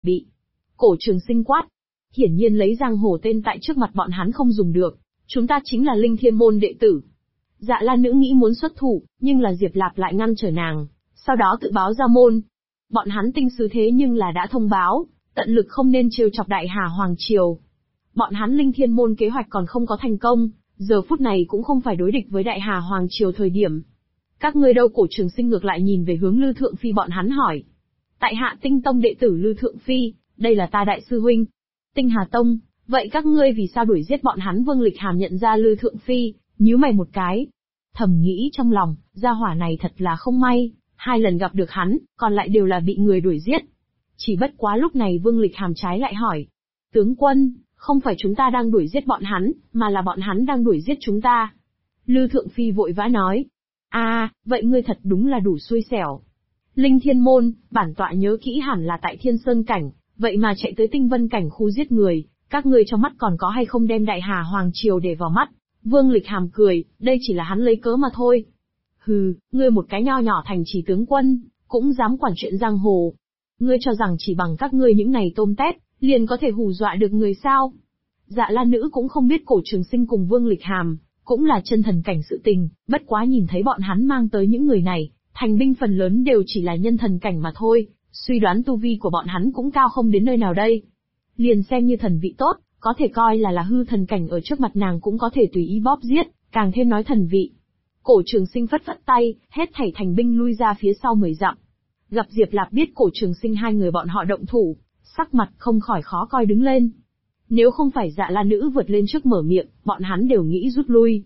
bị. Cổ Trường Sinh quát. Hiển nhiên lấy giang hồ tên tại trước mặt bọn hắn không dùng được. Chúng ta chính là Linh Thiên môn đệ tử. Dạ La Nữ nghĩ muốn xuất thủ, nhưng là Diệp Lạp lại ngăn trở nàng, sau đó tự báo ra môn. Bọn hắn tinh sứ thế nhưng là đã thông báo, tận lực không nên trêu chọc Đại Hà Hoàng Triều. Bọn hắn Linh Thiên môn kế hoạch còn không có thành công, giờ phút này cũng không phải đối địch với Đại Hà Hoàng Triều thời điểm. Các ngươi đâu? Cổ Trường Sinh ngược lại nhìn về hướng Lư Thượng Phi bọn hắn hỏi. Tại hạ Tinh Tông đệ tử Lư Thượng Phi, đây là ta đại sư huynh. Tinh Hà Tông, vậy các ngươi vì sao đuổi giết bọn hắn? Vương Lịch Hàm nhận ra Lư Thượng Phi, nhíu mày một cái. Thầm nghĩ trong lòng, gia hỏa này thật là không may, 2 lần gặp được hắn, còn lại đều là bị người đuổi giết. Chỉ bất quá lúc này Vương Lịch Hàm trái lại hỏi. Tướng quân, không phải chúng ta đang đuổi giết bọn hắn, mà là bọn hắn đang đuổi giết chúng ta. Lư Thượng Phi vội vã nói. Vậy ngươi thật đúng là đủ xui xẻo. Linh Thiên môn, bản tọa nhớ kỹ hẳn là tại Thiên Sơn cảnh, vậy mà chạy tới Tinh Vân cảnh khu giết người, các ngươi trong mắt còn có hay không đem Đại Hà Hoàng Triều để vào mắt? Vương Lịch Hàm cười, đây chỉ là hắn lấy cớ mà thôi. Hừ, ngươi một cái nho nhỏ thành trì tướng quân, cũng dám quản chuyện giang hồ. Ngươi cho rằng chỉ bằng các ngươi những này tôm tép, liền có thể hù dọa được người sao? Dạ La Nữ cũng không biết Cổ Trường Sinh cùng Vương Lịch Hàm, cũng là chân thần cảnh sự tình, bất quá nhìn thấy bọn hắn mang tới những người này, thành binh phần lớn đều chỉ là nhân thần cảnh mà thôi, suy đoán tu vi của bọn hắn cũng cao không đến nơi nào đây. Liền xem như thần vị tốt, có thể coi là hư thần cảnh ở trước mặt nàng cũng có thể tùy ý bóp giết, càng thêm nói thần vị. Cổ Trường Sinh phất phất tay, hết thảy thành binh lui ra phía sau 10 dặm. Gặp Diệp Lạp biết Cổ Trường Sinh 2 người bọn họ động thủ, sắc mặt không khỏi khó coi đứng lên. Nếu không phải Dạ La Nữ vượt lên trước mở miệng, bọn hắn đều nghĩ rút lui.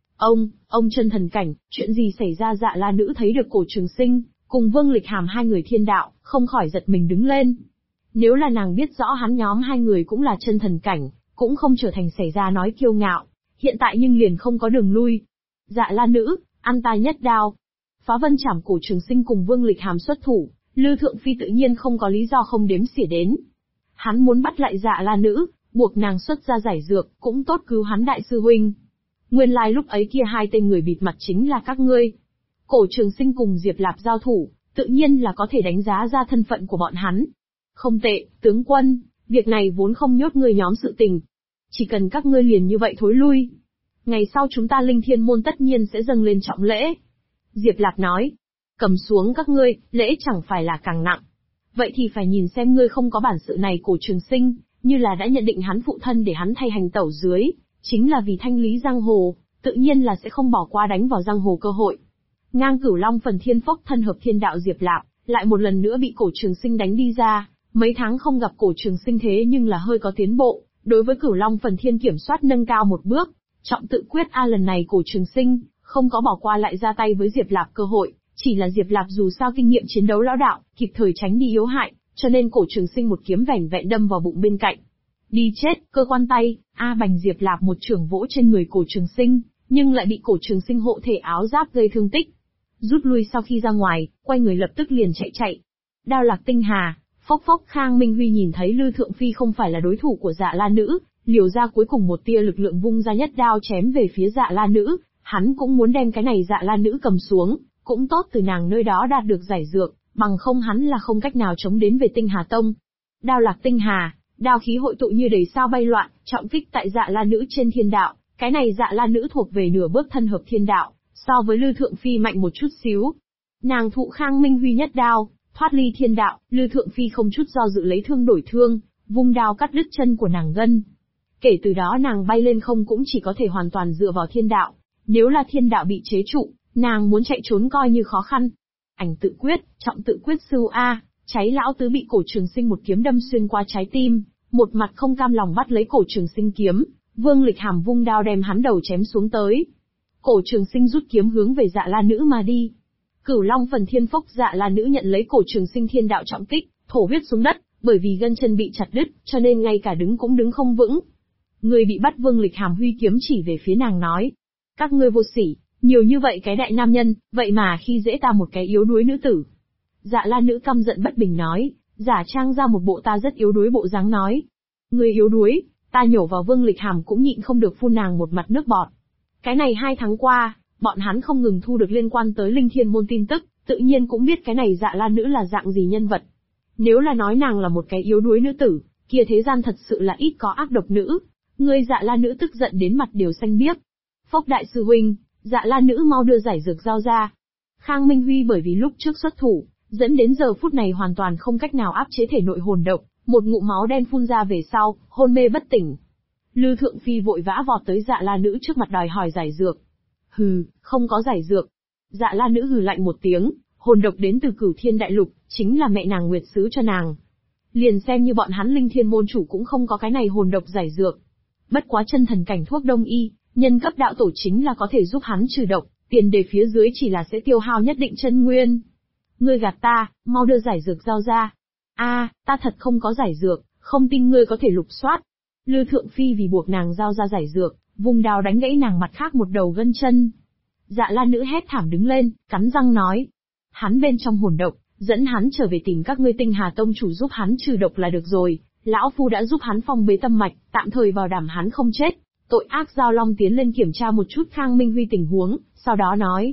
Ông chân thần cảnh, chuyện gì xảy ra? Dạ La Nữ thấy được Cổ Trường Sinh, cùng Vương Lịch Hàm 2 người thiên đạo, không khỏi giật mình đứng lên. Nếu là nàng biết rõ hắn nhóm 2 người cũng là chân thần cảnh, cũng không trở thành xảy ra nói kiêu ngạo, hiện tại nhưng liền không có đường lui. Dạ La Nữ, ăn ta nhất đao. Phá Vân Trảm. Cổ Trường Sinh cùng Vương Lịch Hàm xuất thủ, Lư Thượng Phi tự nhiên không có lý do không đếm xỉa đến. Hắn muốn bắt lại Dạ La Nữ, buộc nàng xuất ra giải dược, cũng tốt cứu hắn đại sư huynh. Nguyên lai lúc ấy kia 2 tên người bịt mặt chính là các ngươi. Cổ Trường Sinh cùng Diệp Lạp giao thủ, tự nhiên là có thể đánh giá ra thân phận của bọn hắn. Không tệ, tướng quân, việc này vốn không nhốt ngươi nhóm sự tình. Chỉ cần các ngươi liền như vậy thối lui. Ngày sau chúng ta Linh Thiên môn tất nhiên sẽ dâng lên trọng lễ. Diệp Lạp nói, cầm xuống các ngươi, lễ chẳng phải là càng nặng. Vậy thì phải nhìn xem ngươi không có bản sự này. Cổ Trường Sinh, như là đã nhận định hắn phụ thân để hắn thay hành tẩu dưới, chính là vì thanh lý giang hồ, tự nhiên là sẽ không bỏ qua đánh vào giang hồ cơ hội. Ngang Cửu Long Phần Thiên Phốc thân hợp thiên đạo Diệp Lạp, lại một lần nữa bị Cổ Trường Sinh đánh đi ra. Mấy tháng không gặp Cổ Trường Sinh thế nhưng là hơi có tiến bộ, đối với Cửu Long Phần Thiên kiểm soát nâng cao một bước. Trọng tự quyết lần này Cổ Trường Sinh không có bỏ qua lại ra tay với Diệp Lạp cơ hội, chỉ là Diệp Lạp dù sao kinh nghiệm chiến đấu lão đạo, kịp thời tránh đi yếu hại, cho nên Cổ Trường Sinh một kiếm vẻn vẹn đâm vào bụng bên cạnh. Đi chết, cơ quan tay, bành. Diệp Lạp một chưởng vỗ trên người Cổ Trường Sinh, nhưng lại bị Cổ Trường Sinh hộ thể áo giáp gây thương tích. Rút lui sau khi ra ngoài, quay người lập tức liền chạy. Đao Lạc Tinh Hà, phốc phốc. Khang Minh Huy nhìn thấy Lư Thượng Phi không phải là đối thủ của Dạ La Nữ, liều ra cuối cùng một tia lực lượng vung ra nhất đao chém về phía Dạ La Nữ, hắn cũng muốn đem cái này Dạ La Nữ cầm xuống, cũng tốt từ nàng nơi đó đạt được giải dược, bằng không hắn là không cách nào chống đến về Tinh Hà Tông. Đao Lạc Tinh Hà, đao khí hội tụ như đầy sao bay loạn, trọng kích tại Dạ La Nữ trên thiên đạo, cái này Dạ La Nữ thuộc về nửa bước thân hợp thiên đạo, so với Lư Thượng Phi mạnh một chút xíu. Nàng thụ Khang Minh Huy nhất đao, thoát ly thiên đạo, Lư Thượng Phi không chút do dự lấy thương đổi thương, vung đao cắt đứt chân của nàng gân. Kể từ đó nàng bay lên không cũng chỉ có thể hoàn toàn dựa vào thiên đạo, nếu là thiên đạo bị chế trụ, nàng muốn chạy trốn coi như khó khăn. Ảnh tự quyết, trọng tự quyết sư cháy lão tứ bị Cổ Trường Sinh một kiếm đâm xuyên qua trái tim, một mặt không cam lòng bắt lấy Cổ Trường Sinh kiếm, Vương Lịch Hàm vung đao đem hắn đầu chém xuống tới. Cổ Trường Sinh rút kiếm hướng về Dạ La Nữ mà đi. Cửu Long Phần Thiên Phốc. Dạ La Nữ nhận lấy Cổ Trường Sinh thiên đạo trọng kích, thổ huyết xuống đất, bởi vì gân chân bị chặt đứt, cho nên ngay cả đứng cũng đứng không vững. Người bị bắt. Vương Lịch Hàm huy kiếm chỉ về phía nàng nói, các ngươi vô sỉ, nhiều như vậy cái đại nam nhân, vậy mà khi dễ ta một cái yếu đuối nữ tử. Dạ La Nữ căm giận bất bình nói, giả trang ra một bộ ta rất yếu đuối bộ dáng nói. Người yếu đuối, ta nhổ vào. Vương Lịch Hàm cũng nhịn không được phun nàng một mặt nước bọt. Cái này 2 tháng qua, bọn hắn không ngừng thu được liên quan tới Linh Thiên môn tin tức, tự nhiên cũng biết cái này Dạ La Nữ là dạng gì nhân vật. Nếu là nói nàng là một cái yếu đuối nữ tử, kia thế gian thật sự là ít có ác độc nữ. Ngươi Dạ La nữ tức giận đến mặt đều xanh biếc. Phốc đại sư huynh, Dạ La nữ mau đưa giải dược giao ra. Khang Minh Huy bởi vì lúc trước xuất thủ, dẫn đến giờ phút này hoàn toàn không cách nào áp chế thể nội hồn độc, một ngụm máu đen phun ra về sau, hôn mê bất tỉnh. Lư Thượng Phi vội vã vọt tới Dạ La nữ trước mặt đòi hỏi giải dược. Hừ, không có giải dược. Dạ La nữ hừ lạnh một tiếng, hồn độc đến từ Cửu Thiên Đại Lục, chính là mẹ nàng Nguyệt Sứ cho nàng. Liền xem như bọn hắn Linh Thiên môn chủ cũng không có cái này hồn độc giải dược. Bất quá chân thần cảnh thuốc đông y, nhân cấp đạo tổ chính là có thể giúp hắn trừ độc, tiền đề phía dưới chỉ là sẽ tiêu hao nhất định chân nguyên. Ngươi gạt ta, mau đưa giải dược giao ra. Ta thật không có giải dược, không tin ngươi có thể lục soát. Lư Thượng Phi vì buộc nàng giao ra giải dược, vùng đao đánh gãy nàng mặt khác một đầu gân chân. Dạ La nữ hét thảm đứng lên, cắn răng nói. Hắn bên trong hồn độc, dẫn hắn trở về tìm các ngươi Tinh Hà Tông chủ giúp hắn trừ độc là được rồi, lão phu đã giúp hắn phong bế tâm mạch, tạm thời bảo đảm hắn không chết. Tội ác Giao Long tiến lên kiểm tra một chút Khang Minh Huy tình huống, sau đó nói.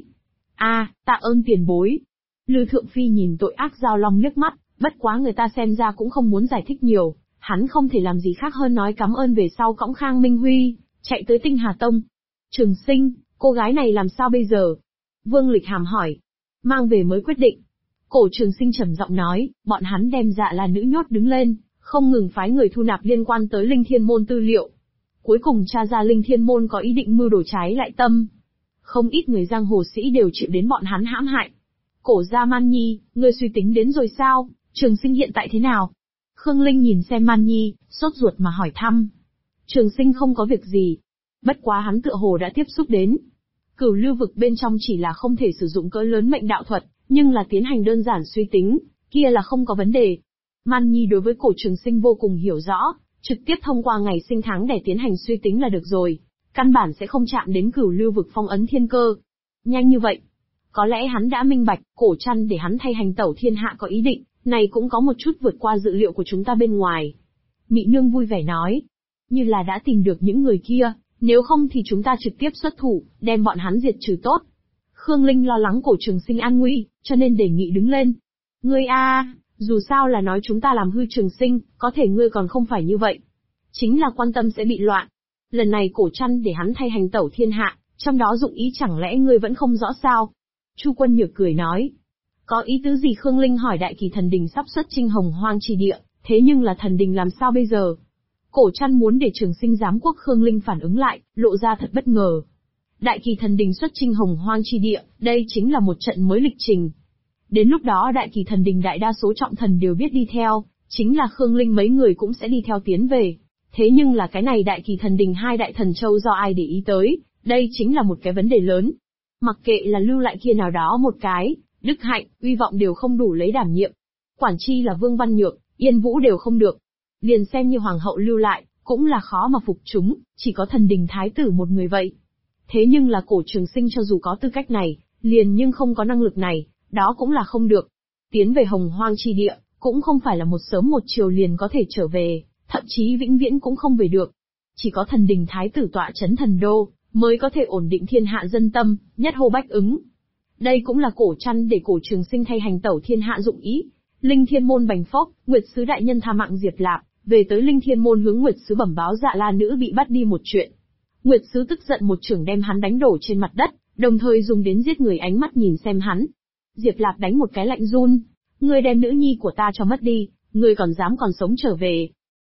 Tạ ơn tiền bối. Lư Thượng Phi nhìn tội ác Giao Long liếc mắt, bất quá người ta xem ra cũng không muốn giải thích nhiều, hắn không thể làm gì khác hơn nói cảm ơn về sau cõng Khang Minh Huy, chạy tới Tinh Hà Tông. Trường Sinh, cô gái này làm sao bây giờ? Vương Lịch Hàm hỏi. Mang về mới quyết định. Cổ Trường Sinh trầm giọng nói, bọn hắn đem Dạ La nữ nhốt đứng lên, không ngừng phái người thu nạp liên quan tới Linh Thiên môn tư liệu. Cuối cùng tra ra Linh Thiên môn có ý định mưu đồ trái lại tâm. Không ít người giang hồ sĩ đều chịu đến bọn hắn hãm hại. Cổ gia Man Nhi, ngươi suy tính đến rồi sao? Trường Sinh hiện tại thế nào? Khương Linh nhìn xem Man Nhi, sốt ruột mà hỏi thăm. Trường Sinh không có việc gì. Bất quá hắn tựa hồ đã tiếp xúc đến. Cửu lưu vực bên trong chỉ là không thể sử dụng cỡ lớn mệnh đạo thuật, nhưng là tiến hành đơn giản suy tính, kia là không có vấn đề. Man Nhi đối với Cổ Trường Sinh vô cùng hiểu rõ, trực tiếp thông qua ngày sinh tháng để tiến hành suy tính là được rồi, căn bản sẽ không chạm đến cửu lưu vực phong ấn thiên cơ. Nhanh như vậy. Có lẽ hắn đã minh bạch, Cổ Trăn để hắn thay hành tẩu thiên hạ có ý định, này cũng có một chút vượt qua dự liệu của chúng ta bên ngoài. Mị Nương vui vẻ nói, như là đã tìm được những người kia, nếu không thì chúng ta trực tiếp xuất thủ, đem bọn hắn diệt trừ tốt. Khương Linh lo lắng Cổ Trường Sinh an nguy, cho nên đề nghị đứng lên. Ngươi dù sao là nói chúng ta làm hư Trường Sinh, có thể ngươi còn không phải như vậy. Chính là quan tâm sẽ bị loạn. Lần này Cổ Trăn để hắn thay hành tẩu thiên hạ, trong đó dụng ý chẳng lẽ ngươi vẫn không rõ sao? Chu Quân Nhược cười nói. Có ý tứ gì? Khương Linh hỏi. Đại Kỳ Thần Đình sắp xuất chinh Hồng Hoang chi địa, thế nhưng là thần đình làm sao bây giờ? Cổ Trăn muốn để Trường Sinh giám quốc. Khương Linh phản ứng lại, lộ ra thật bất ngờ. Đại Kỳ Thần Đình xuất chinh Hồng Hoang chi địa, đây chính là một trận mới lịch trình. Đến lúc đó Đại Kỳ Thần Đình đại đa số trọng thần đều biết đi theo, chính là Khương Linh mấy người cũng sẽ đi theo tiến về. Thế nhưng là cái này Đại Kỳ Thần Đình hai đại thần châu do ai để ý tới, đây chính là một cái vấn đề lớn. Mặc kệ là lưu lại kia nào đó một cái, đức hạnh, uy vọng đều không đủ lấy đảm nhiệm. Quản chi là Vương Văn Nhược, Yên Vũ đều không được. Liền xem như hoàng hậu lưu lại, cũng là khó mà phục chúng, chỉ có thần đình thái tử một người vậy. Thế nhưng là Cổ Trường Sinh cho dù có tư cách này, liền nhưng không có năng lực này, đó cũng là không được. Tiến về Hồng Hoang chi địa, cũng không phải là một sớm một chiều liền có thể trở về, thậm chí vĩnh viễn cũng không về được. Chỉ có thần đình thái tử tọa chấn thần đô, mới có thể ổn định thiên hạ dân tâm, nhất hô bách ứng. Đây cũng là Cổ Trăn để Cổ Trường Sinh thay hành tẩu thiên hạ dụng ý. Linh Thiên môn bành phốc, Nguyệt Sứ đại nhân tha mạng Diệp Lạp, về tới Linh Thiên môn hướng Nguyệt Sứ bẩm báo Dạ La nữ bị bắt đi một chuyện. Nguyệt Sứ tức giận một chưởng đem hắn đánh đổ trên mặt đất, đồng thời dùng đến giết người ánh mắt nhìn xem hắn. Diệp Lạp đánh một cái lạnh run, ngươi đem nữ nhi của ta cho mất đi, ngươi còn dám còn sống trở về.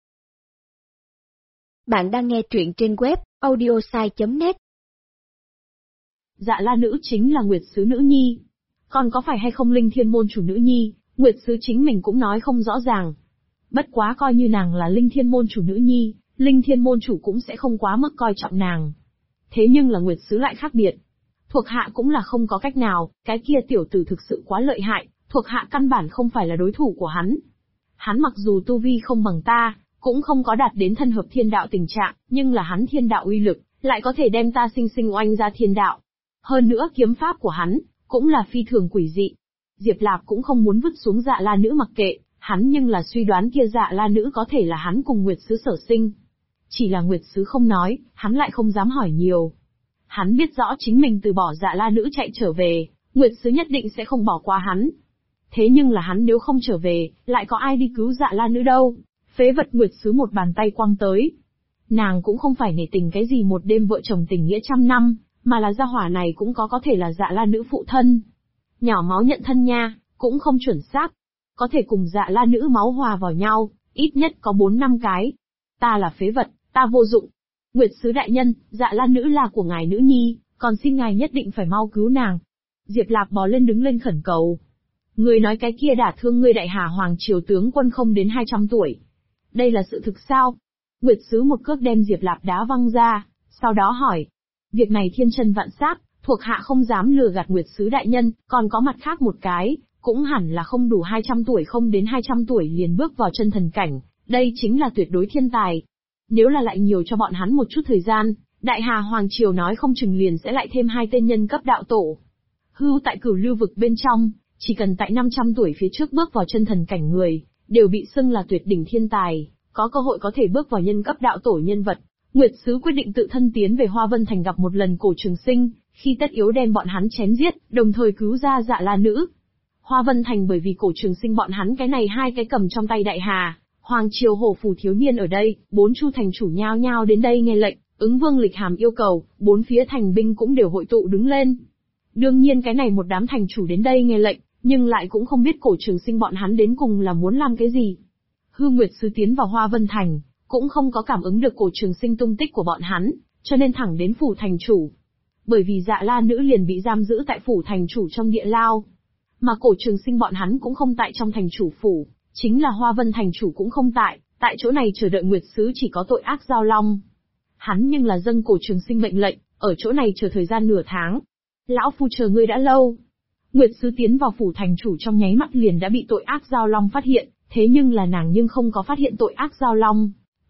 Bạn đang nghe truyện trên web audiosai.net. Dạ La nữ chính là Nguyệt Sứ nữ nhi. Còn có phải hay không Linh Thiên môn chủ nữ nhi, Nguyệt Sứ chính mình cũng nói không rõ ràng. Bất quá coi như nàng là Linh Thiên môn chủ nữ nhi, Linh Thiên môn chủ cũng sẽ không quá mức coi trọng nàng. Thế nhưng là Nguyệt Sứ lại khác biệt. Thuộc hạ cũng là không có cách nào, cái kia tiểu tử thực sự quá lợi hại, thuộc hạ căn bản không phải là đối thủ của hắn. Hắn mặc dù tu vi không bằng ta, cũng không có đạt đến thân hợp thiên đạo tình trạng, nhưng là hắn thiên đạo uy lực, lại có thể đem ta sinh sinh oanh ra thiên đạo. Hơn nữa kiếm pháp của hắn, cũng là phi thường quỷ dị. Diệp Lạp cũng không muốn vứt xuống Dạ La nữ mặc kệ, hắn nhưng là suy đoán kia Dạ La nữ có thể là hắn cùng Nguyệt Sứ sở sinh. Chỉ là Nguyệt Sứ không nói, hắn lại không dám hỏi nhiều. Hắn biết rõ chính mình từ bỏ Dạ La nữ chạy trở về, Nguyệt Sứ nhất định sẽ không bỏ qua hắn. Thế nhưng là hắn nếu không trở về, lại có ai đi cứu Dạ La Nữ đâu. Phế vật Nguyệt Sứ một bàn tay quăng tới. Nàng cũng không phải nể tình cái gì một đêm vợ chồng tình nghĩa trăm năm, mà là gia hỏa này cũng có thể là Dạ La Nữ phụ thân. Nhỏ máu nhận thân nha, cũng không chuẩn xác. Có thể cùng Dạ La Nữ máu hòa vào nhau, ít nhất có 4-5 cái. Ta là phế vật, ta vô dụng. Nguyệt Sứ đại nhân, Dạ La Nữ là của ngài nữ nhi, còn xin ngài nhất định phải mau cứu nàng. Diệp Lạp bò lên đứng lên khẩn cầu. Người nói cái kia đả thương ngươi Đại Hà Hoàng triều tướng quân không đến 200 tuổi. Đây là sự thực sao? Nguyệt Sứ một cước đem Diệp Lạp đá văng ra, sau đó hỏi. Việc này thiên chân vạn xác, thuộc hạ không dám lừa gạt Nguyệt Sứ đại nhân, còn có mặt khác một cái, cũng hẳn là không đủ 200 tuổi không đến 200 tuổi liền bước vào chân thần cảnh, đây chính là tuyệt đối thiên tài. Nếu là lại nhiều cho bọn hắn một chút thời gian, Đại Hà Hoàng triều nói không chừng liền sẽ lại thêm 2 tên nhân cấp đạo tổ. Hưu tại Cửu Lưu vực bên trong, chỉ cần tại 500 tuổi phía trước bước vào chân thần cảnh người, đều bị xưng là tuyệt đỉnh thiên tài, có cơ hội có thể bước vào nhân cấp đạo tổ nhân vật. Nguyệt Sứ quyết định tự thân tiến về Hoa Vân Thành gặp một lần Cổ Trường Sinh, khi tất yếu đem bọn hắn chém giết, đồng thời cứu ra Dạ La Nữ. Hoa Vân Thành bởi vì Cổ Trường Sinh bọn hắn cái này 2 cái cầm trong tay Đại Hà Hoàng triều hổ phù thiếu niên ở đây, 4 chu thành chủ nhao nhao đến đây nghe lệnh, ứng Vương Lịch Hàm yêu cầu, 4 phía thành binh cũng đều hội tụ đứng lên. Đương nhiên cái này một đám thành chủ đến đây nghe lệnh, nhưng lại cũng không biết Cổ Trường Sinh bọn hắn đến cùng là muốn làm cái gì. Hư Nguyệt Sứ tiến vào Hoa Vân Thành, cũng không có cảm ứng được Cổ Trường Sinh tung tích của bọn hắn, cho nên thẳng đến phủ thành chủ. Bởi vì Dạ La Nữ liền bị giam giữ tại phủ thành chủ trong địa lao. Mà Cổ Trường Sinh bọn hắn cũng không tại trong thành chủ phủ, chính là Hoa Vân thành chủ cũng không tại chỗ này chờ đợi Nguyệt Sứ chỉ có tội ác Giao Long. Hắn nhưng là dâng Cổ Trường Sinh mệnh lệnh, ở chỗ này chờ thời gian nửa tháng. Lão phu chờ ngươi đã lâu. Nguyệt Sứ tiến vào phủ thành chủ trong nháy mắt liền đã bị tội ác Giao Long phát hiện, thế nhưng là nàng nhưng không có phát hiện tội ác Giao Long.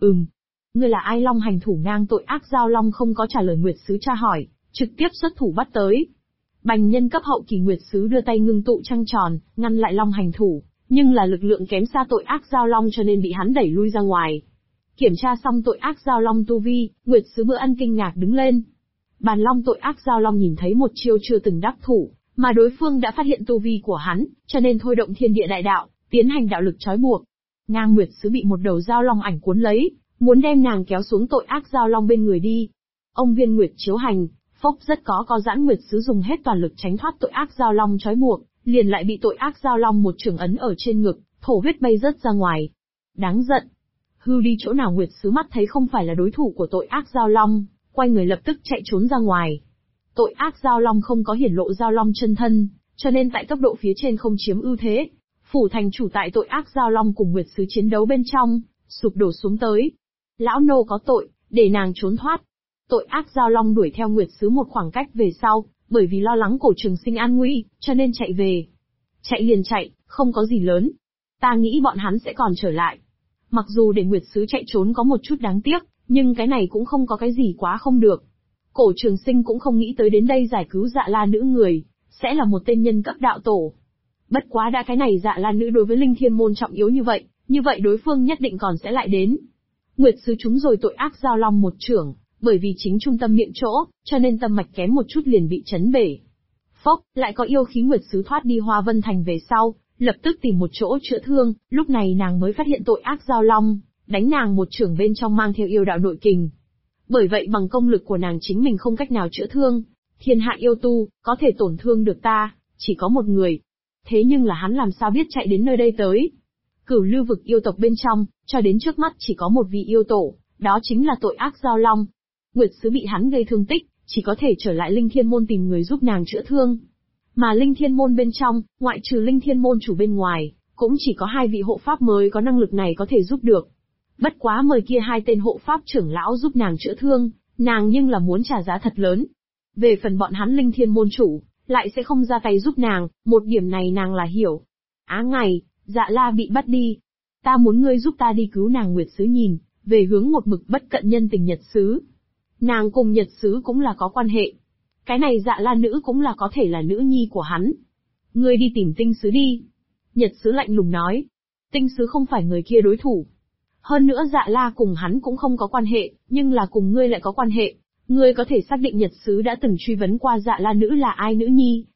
Ngươi là ai? Long hành thủ ngang tội ác Giao Long không có trả lời Nguyệt Sứ tra hỏi, trực tiếp xuất thủ bắt tới. Bành nhân cấp hậu kỳ Nguyệt Sứ đưa tay ngưng tụ trăng tròn, ngăn lại Long hành thủ, nhưng là lực lượng kém xa tội ác Giao Long cho nên bị hắn đẩy lui ra ngoài. Kiểm tra xong tội ác Giao Long tu vi, Nguyệt Sứ bữa ăn kinh ngạc đứng lên. Bàn Long tội ác Giao Long nhìn thấy một chiêu chưa từng đắc thủ, mà đối phương đã phát hiện tu vi của hắn, cho nên thôi động thiên địa đại đạo, tiến hành đạo lực trói buộc. Ngang Nguyệt Sứ bị một đầu Giao Long ảnh cuốn lấy, muốn đem nàng kéo xuống tội ác Giao Long bên người đi. Ông Viên Nguyệt chiếu hành, phốc rất có giãn Nguyệt Sứ dùng hết toàn lực tránh thoát tội ác Giao Long trói buộc, liền lại bị tội ác Giao Long một chưởng ấn ở trên ngực, thổ huyết bay rớt ra ngoài. Đáng giận. Hưu đi chỗ nào Nguyệt Sứ mắt thấy không phải là đối thủ của tội ác Giao Long, quay người lập tức chạy trốn ra ngoài. Tội ác Giao Long không có hiển lộ Giao Long chân thân, cho nên tại cấp độ phía trên không chiếm ưu thế. Phủ thành chủ tại tội ác Giao Long cùng Nguyệt Sứ chiến đấu bên trong, sụp đổ xuống tới. Lão nô có tội, để nàng trốn thoát. Tội ác Giao Long đuổi theo Nguyệt Sứ một khoảng cách về sau, bởi vì lo lắng Cổ Trường Sinh an nguy, cho nên chạy về. Chạy liền chạy, không có gì lớn. Ta nghĩ bọn hắn sẽ còn trở lại. Mặc dù để Nguyệt Sứ chạy trốn có một chút đáng tiếc, nhưng cái này cũng không có cái gì quá không được. Cổ Trường Sinh cũng không nghĩ tới đến đây giải cứu Dạ La Nữ người, sẽ là một tên nhân cấp đạo tổ. Bất quá đã cái này Dạ La Nữ đối với Linh Thiên Môn trọng yếu như vậy đối phương nhất định còn sẽ lại đến. Nguyệt Sứ trúng rồi tội ác Giao Long một chưởng, bởi vì chính trung tâm miệng chỗ, cho nên tâm mạch kém một chút liền bị chấn bể. Phốc, lại có yêu khí Nguyệt Sứ thoát đi Hoa Vân Thành về sau, lập tức tìm một chỗ chữa thương, lúc này nàng mới phát hiện tội ác Giao Long, đánh nàng một chưởng bên trong mang theo yêu đạo nội kình. Bởi vậy bằng công lực của nàng chính mình không cách nào chữa thương, thiên hạ yêu tu, có thể tổn thương được ta, chỉ có một người. Thế nhưng là hắn làm sao biết chạy đến nơi đây tới? Cửu Lưu vực yêu tộc bên trong, cho đến trước mắt chỉ có một vị yêu tổ, đó chính là tội ác Giao Long. Nguyệt Sứ bị hắn gây thương tích, chỉ có thể trở lại Linh Thiên Môn tìm người giúp nàng chữa thương. Mà Linh Thiên Môn bên trong, ngoại trừ Linh Thiên Môn chủ bên ngoài, cũng chỉ có 2 vị hộ pháp mới có năng lực này có thể giúp được. Bất quá mời kia 2 tên hộ pháp trưởng lão giúp nàng chữa thương, nàng nhưng là muốn trả giá thật lớn. Về phần bọn hắn Linh Thiên Môn chủ, lại sẽ không ra tay giúp nàng, một điểm này nàng là hiểu. Á ngày, Dạ La bị bắt đi. Ta muốn ngươi giúp ta đi cứu nàng. Nguyệt Sứ nhìn về hướng một mực bất cận nhân tình Nhật Sứ. Nàng cùng Nhật Sứ cũng là có quan hệ. Cái này Dạ La Nữ cũng là có thể là nữ nhi của hắn. Ngươi đi tìm Tinh Sứ đi. Nhật Sứ lạnh lùng nói. Tinh Sứ không phải người kia đối thủ. Hơn nữa Dạ La cùng hắn cũng không có quan hệ, nhưng là cùng ngươi lại có quan hệ. Ngươi có thể xác định Nhật Sứ đã từng truy vấn qua Dạ La Nữ là ai nữ nhi,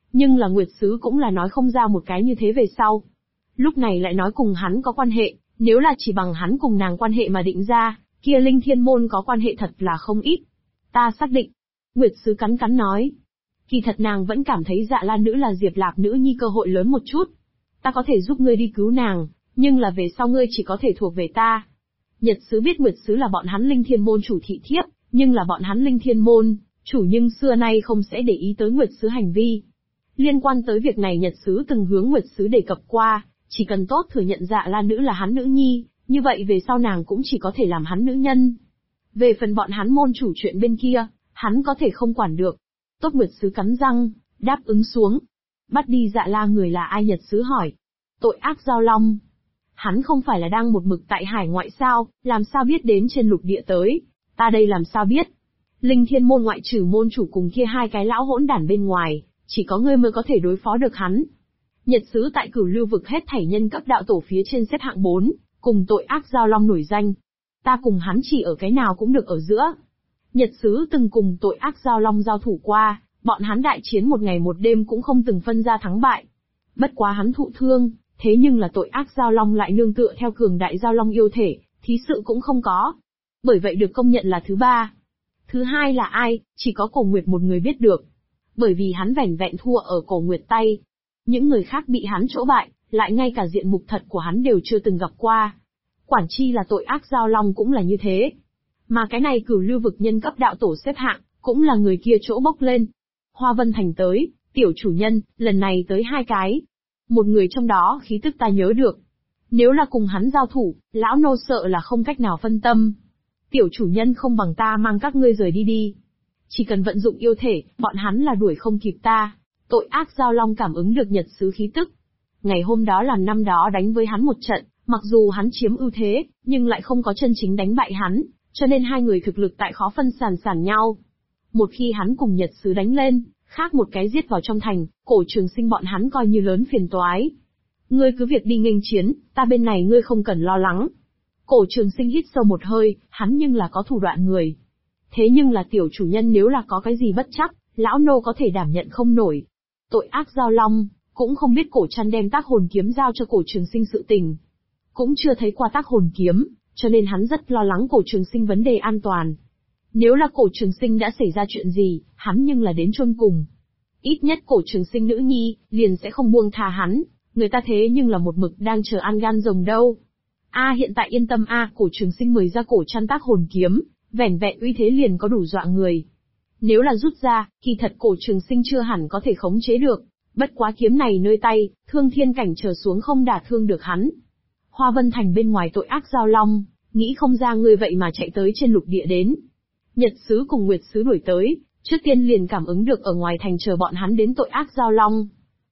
Nhưng là Nguyệt Sứ cũng là nói không ra một cái như thế về sau. Lúc này lại nói cùng hắn có quan hệ, nếu là chỉ bằng hắn cùng nàng quan hệ mà định ra, kia Linh Thiên Môn có quan hệ thật là không ít. Ta xác định. Nguyệt Sứ cắn cắn nói. Kỳ thật nàng vẫn cảm thấy Dạ La Nữ là Diệp Lạp nữ nhi cơ hội lớn một chút. Ta có thể giúp ngươi đi cứu nàng, nhưng là về sau ngươi chỉ có thể thuộc về ta. Nhật Sứ biết Nguyệt Sứ là bọn hắn Linh Thiên Môn chủ thị thiếp, nhưng là bọn hắn Linh Thiên Môn chủ nhưng xưa nay không sẽ để ý tới Nguyệt Sứ hành vi. Liên quan tới việc này Nhật Sứ từng hướng Nguyệt Sứ đề cập qua, chỉ cần tốt thừa nhận Dạ La Nữ là hắn nữ nhi, như vậy về sau nàng cũng chỉ có thể làm hắn nữ nhân. Về phần bọn hắn môn chủ chuyện bên kia, hắn có thể không quản được. Tốt, Nguyệt Sứ cắn răng, đáp ứng xuống. Bắt đi Dạ La người là ai? Nhật Sứ hỏi. Tội ác Giao Long. Hắn không phải là đang một mực tại hải ngoại sao, làm sao biết đến trên lục địa tới? Ta đây làm sao biết? Linh Thiên Môn ngoại trừ môn chủ cùng kia hai cái lão hỗn đản bên ngoài, chỉ có ngươi mới có thể đối phó được hắn. Nhật Sứ tại Cửu Lưu vực hết thảy nhân cấp đạo tổ phía trên xếp hạng 4, cùng tội ác Giao Long nổi danh. Ta cùng hắn chỉ ở cái nào cũng được ở giữa. Nhật Sứ từng cùng tội ác Giao Long giao thủ qua, bọn hắn đại chiến một ngày một đêm cũng không từng phân ra thắng bại. Bất quá hắn thụ thương, thế nhưng là tội ác Giao Long lại nương tựa theo cường đại Giao Long yêu thể, thí sự cũng không có. Bởi vậy được công nhận là thứ ba. Thứ hai là ai, chỉ có Cổ Nguyệt một người biết được. Bởi vì hắn vẻn vẹn thua ở Cổ Nguyệt tay. Những người khác bị hắn chỗ bại, lại ngay cả diện mục thật của hắn đều chưa từng gặp qua. Quản chi là tội ác Giao Long cũng là như thế. Mà cái này Cửu Lưu vực nhân cấp đạo tổ xếp hạng, cũng là người kia chỗ bốc lên. Hoa Vân Thành tới, tiểu chủ nhân, lần này tới hai cái. Một người trong đó khí tức ta nhớ được. Nếu là cùng hắn giao thủ, lão nô sợ là không cách nào phân tâm. Tiểu chủ nhân không bằng ta mang các ngươi rời đi đi. Chỉ cần vận dụng yêu thể, bọn hắn là đuổi không kịp ta. Tội ác Giao Long cảm ứng được Nhật Sứ khí tức. Ngày hôm đó làm năm đó đánh với hắn một trận, mặc dù hắn chiếm ưu thế, nhưng lại không có chân chính đánh bại hắn, cho nên hai người thực lực tại khó phân sản nhau. Một khi hắn cùng Nhật Sứ đánh lên, khác một cái giết vào trong thành, Cổ Trường Sinh bọn hắn coi như lớn phiền toái. Ngươi cứ việc đi nghênh chiến, ta bên này ngươi không cần lo lắng. Cổ Trường Sinh hít sâu một hơi, hắn nhưng là có thủ đoạn người. Thế nhưng là tiểu chủ nhân nếu là có cái gì bất chắc, lão nô có thể đảm nhận không nổi. Tội ác Giao Long, cũng không biết Cổ Trăn đem tác hồn kiếm giao cho Cổ Trường Sinh sự tình. Cũng chưa thấy qua tác hồn kiếm, cho nên hắn rất lo lắng Cổ Trường Sinh vấn đề an toàn. Nếu là Cổ Trường Sinh đã xảy ra chuyện gì, hắn nhưng là đến chôn cùng. Ít nhất Cổ Trường Sinh nữ nhi, liền sẽ không buông tha hắn, người ta thế nhưng là một mực đang chờ ăn gan rồng đâu. Hiện tại yên tâm Cổ Trường Sinh mời ra Cổ Trăn tác hồn kiếm, vẻn vẹn uy thế liền có đủ dọa người. Nếu là rút ra, kỳ thật Cổ Trường Sinh chưa hẳn có thể khống chế được, bất quá kiếm này nơi tay, thương thiên cảnh trở xuống không đả thương được hắn. Hoa Vân Thành bên ngoài tội ác Giao Long, nghĩ không ra ngươi vậy mà chạy tới trên lục địa đến. Nhật Sứ cùng Nguyệt Sứ đuổi tới, trước tiên liền cảm ứng được ở ngoài thành chờ bọn hắn đến tội ác Giao Long.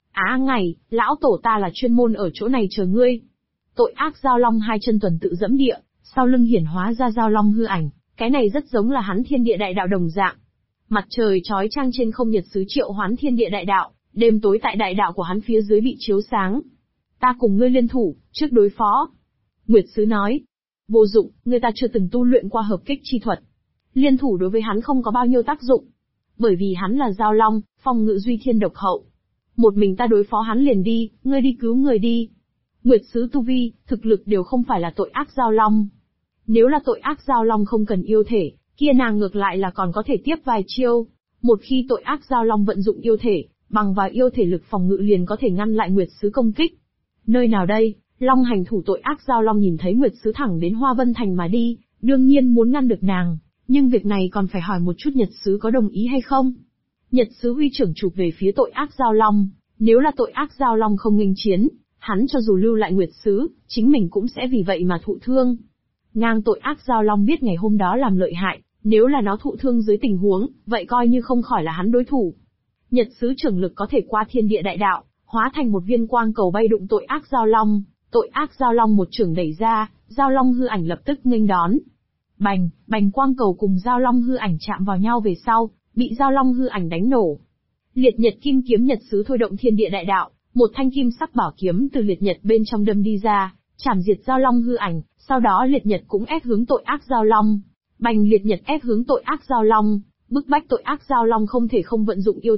Ngày, lão tổ ta là chuyên môn ở chỗ này chờ ngươi. Tội ác Giao Long hai chân tuần tự dẫm địa, sau lưng hiển hóa ra Giao Long hư ảnh, cái này rất giống là hắn thiên địa đại đạo đồng dạng. Mặt trời chói chang trên không, Nhật Sứ triệu hoán thiên địa đại đạo, đêm tối tại đại đạo của hắn phía dưới bị chiếu sáng. Ta cùng ngươi liên thủ, trước đối phó. Nguyệt Sứ nói. Vô dụng, người ta chưa từng tu luyện qua hợp kích chi thuật. Liên thủ đối với hắn không có bao nhiêu tác dụng. Bởi vì hắn là Giao Long, phong ngự duy thiên độc hậu. Một mình ta đối phó hắn liền đi, ngươi đi cứu người đi. Nguyệt Sứ tu vi, thực lực đều không phải là tội ác Giao Long. Nếu là tội ác Giao Long không cần yêu thể, kia nàng ngược lại là còn có thể tiếp vài chiêu. Một khi tội ác Giao Long vận dụng yêu thể, bằng vào yêu thể lực phòng ngự liền có thể ngăn lại Nguyệt Sứ công kích. Nơi nào đây? Long hành thủ tội ác Giao Long nhìn thấy Nguyệt Sứ thẳng đến Hoa Vân Thành mà đi, đương nhiên muốn ngăn được nàng, nhưng việc này còn phải hỏi một chút Nhật Sứ có đồng ý hay không. Nhật Sứ huy trưởng chụp về phía tội ác Giao Long, nếu là tội ác Giao Long không nghênh chiến, hắn cho dù lưu lại Nguyệt Sứ, chính mình cũng sẽ vì vậy mà thụ thương. Ngang tội ác Giao Long biết ngày hôm đó làm lợi hại, nếu là nó thụ thương dưới tình huống, vậy coi như không khỏi là hắn đối thủ. Nhật Sứ trưởng lực có thể qua thiên địa đại đạo, hóa thành một viên quang cầu bay đụng tội ác Giao Long. Tội ác Giao Long một chưởng đẩy ra, Giao Long hư ảnh lập tức nghênh đón. Bành, bành, quang cầu cùng Giao Long hư ảnh chạm vào nhau về sau, bị Giao Long hư ảnh đánh nổ. Liệt Nhật kim kiếm Nhật Sứ thôi động thiên địa đại đạo, một thanh kim sắc bảo kiếm từ Liệt Nhật bên trong đâm đi ra, chảm diệt Giao Long hư ảnh, sau đó Liệt Nhật cũng ép hướng tội ác Giao Long. Bành, Liệt Nhật ép hướng tội ác Giao Long, bức bách tội ác Giao Long không thể không vận dụng yêu thể,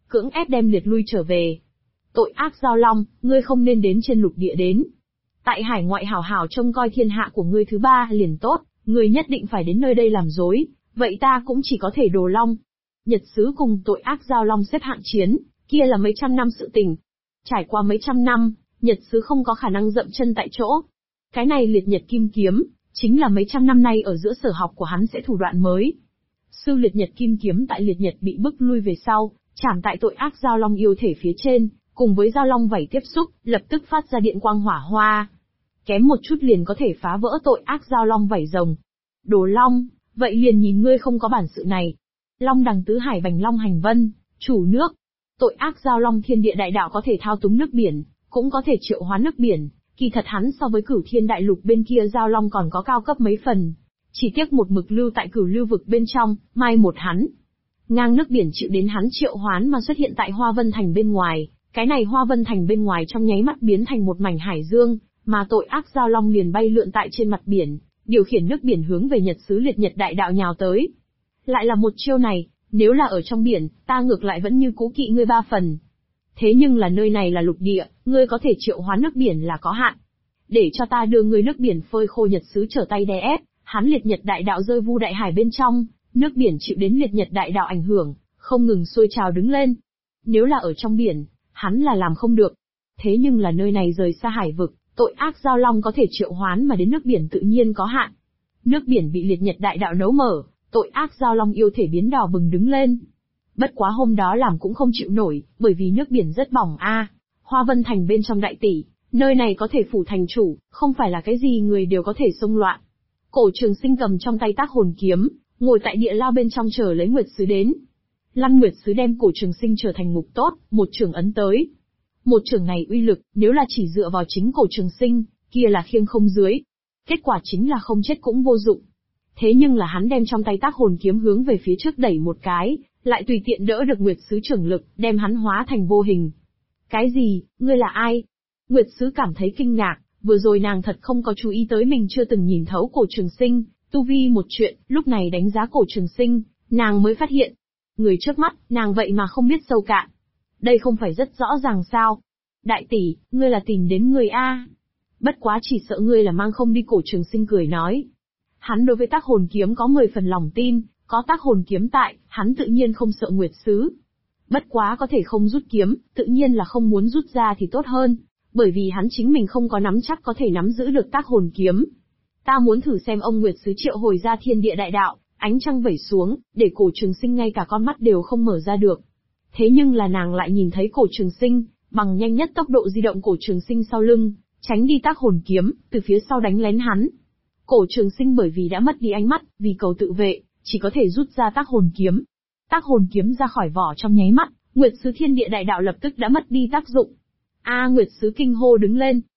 cưỡng ép đem liệt lui trở về. Tội ác Dao Long, ngươi không nên đến trên lục địa đến. Tại hải ngoại hảo hảo trông coi thiên hạ của ngươi thứ ba liền tốt, ngươi nhất định phải đến nơi đây làm dối, vậy ta cũng chỉ có thể đồ long. Nhật sứ cùng tội ác Dao Long xếp hạng chiến, kia là mấy trăm năm sự tình. Trải qua mấy trăm năm, Nhật sứ không có khả năng dậm chân tại chỗ. Cái này liệt nhật kim kiếm, chính là mấy trăm năm nay ở giữa sở học của hắn sẽ thủ đoạn mới. Sư liệt nhật kim kiếm tại liệt nhật bị bức lui về sau, chạm tại tội ác Dao Long yêu thể phía trên, cùng với Dao Long vảy tiếp xúc, lập tức phát ra điện quang hỏa hoa. Kém một chút liền có thể phá vỡ tội ác Dao Long vảy rồng. Đồ Long, vậy liền nhìn ngươi không có bản sự này. Long đằng tứ hải bành long hành vân, chủ nước. Tội ác Dao Long thiên địa đại đạo có thể thao túng nước biển, cũng có thể triệu hóa nước biển, kỳ thật hắn so với Cửu Thiên đại lục bên kia Dao Long còn có cao cấp mấy phần. Chỉ tiếc một mực lưu tại Cửu Lưu vực bên trong, mai một hắn. Ngang nước biển chịu đến hắn triệu hoán mà xuất hiện tại Hoa Vân Thành bên ngoài, cái này Hoa Vân Thành bên ngoài trong nháy mắt biến thành một mảnh hải dương, mà tội ác Dao Long liền bay lượn tại trên mặt biển, điều khiển nước biển hướng về Nhật sứ liệt nhật đại đạo nhào tới. Lại là một chiêu này, nếu là ở trong biển, ta ngược lại vẫn như cũ kỵ ngươi ba phần. Thế nhưng là nơi này là lục địa, ngươi có thể triệu hóa nước biển là có hạn. Để cho ta đưa ngươi nước biển phơi khô Nhật sứ trở tay đè ép, hắn liệt nhật đại đạo rơi vu đại hải bên trong, nước biển chịu đến liệt nhật đại đạo ảnh hưởng, không ngừng sôi trào đứng lên. Nếu là ở trong biển, hắn là làm không được. Thế nhưng là nơi này rời xa hải vực, tội ác Dao Long có thể triệu hoán mà đến nước biển tự nhiên có hạn. Nước biển bị liệt nhật đại đạo nấu mở, tội ác Dao Long yêu thể biến đỏ bừng đứng lên. Bất quá hôm đó làm cũng không chịu nổi, bởi vì nước biển rất bỏng a. Hoa Vân Thành bên trong đại tỷ, nơi này có thể phủ thành chủ, không phải là cái gì người đều có thể xông loạn. Cổ Trường Sinh cầm trong tay tác hồn kiếm, ngồi tại địa lao bên trong chờ lấy Nguyệt sứ đến. Lăng Nguyệt sứ đem Cổ Trường Sinh trở thành ngục tốt, một trường ấn tới. Một trường này uy lực, nếu là chỉ dựa vào chính Cổ Trường Sinh, kia là khiêng không dưới. Kết quả chính là không chết cũng vô dụng. Thế nhưng là hắn đem trong tay tác hồn kiếm hướng về phía trước đẩy một cái, lại tùy tiện đỡ được Nguyệt sứ trưởng lực, đem hắn hóa thành vô hình. Cái gì, ngươi là ai? Nguyệt sứ cảm thấy kinh ngạc, vừa rồi nàng thật không có chú ý tới mình chưa từng nhìn thấu Cổ Trường Sinh, tu vi một chuyện, lúc này đánh giá Cổ Trường Sinh, nàng mới phát hiện. Người trước mắt, nàng vậy mà không biết sâu cạn. Đây không phải rất rõ ràng sao? Đại tỷ, ngươi là tìm đến người A. Bất quá chỉ sợ ngươi là mang không đi. Cổ Trường Sinh cười nói. Hắn đối với tác hồn kiếm có 10 phần lòng tin, có tác hồn kiếm tại, hắn tự nhiên không sợ Nguyệt sứ. Bất quá có thể không rút kiếm, tự nhiên là không muốn rút ra thì tốt hơn, bởi vì hắn chính mình không có nắm chắc có thể nắm giữ được tác hồn kiếm. Ta muốn thử xem ông Nguyệt sứ triệu hồi ra thiên địa đại đạo, ánh trăng vẩy xuống, để Cổ Trường Sinh ngay cả con mắt đều không mở ra được. Thế nhưng là nàng lại nhìn thấy Cổ Trường Sinh, bằng nhanh nhất tốc độ di động Cổ Trường Sinh sau lưng, tránh đi tác hồn kiếm, từ phía sau đánh lén hắn. Cổ Trường Sinh bởi vì đã mất đi ánh mắt, vì cầu tự vệ, chỉ có thể rút ra tác hồn kiếm. Tác hồn kiếm ra khỏi vỏ trong nháy mắt, Nguyệt sứ thiên địa đại đạo lập tức đã mất đi tác dụng. Nguyệt sứ kinh hô đứng lên,